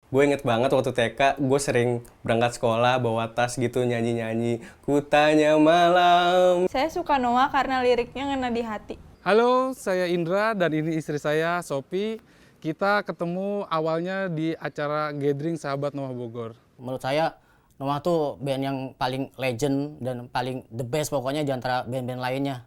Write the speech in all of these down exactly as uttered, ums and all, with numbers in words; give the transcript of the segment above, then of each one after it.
Gue inget banget waktu T K, gue sering berangkat sekolah bawa tas gitu nyanyi-nyanyi. Kutanya malam. Saya suka Noah karena liriknya ngena di hati. Halo, saya Indra dan ini istri saya, Sophie. Kita ketemu awalnya di acara Gathering Sahabat Noah Bogor. Menurut saya, Noah tuh band yang paling legend dan paling the best pokoknya di antara band-band lainnya.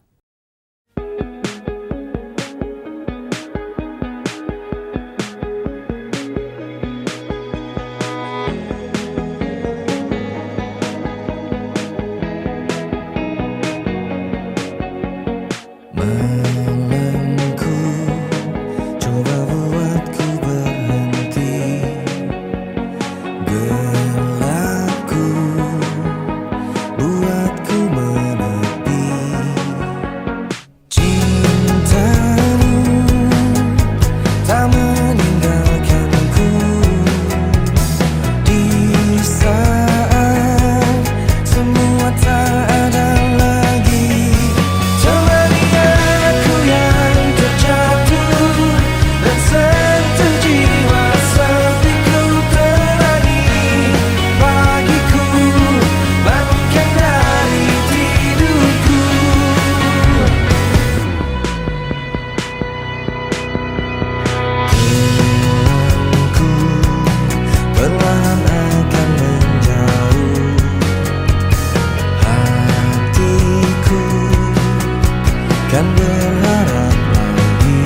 Kan berharap lagi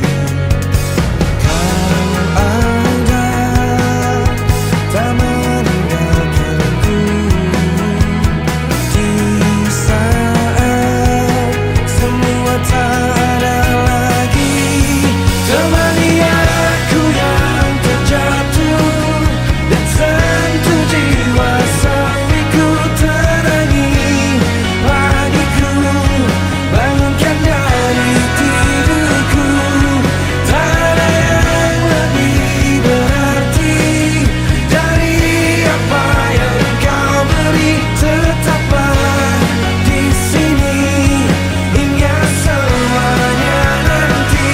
kau ada, tak meninggalkanku di saat semua tak ada lagi. Temani aku yang terjatuh dan sentuh jiwa sapiku terangi pagiku. Bangunkan dari tidurku, tak ada yang lebih berarti dari apa yang kau beri. Tetaplah di sini hingga semuanya nanti.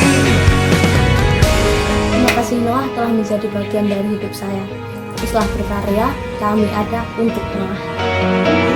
Terima kasih Noah telah menjadi bagian dari hidup saya. Teruslah berkarya, kami ada untuk Noah.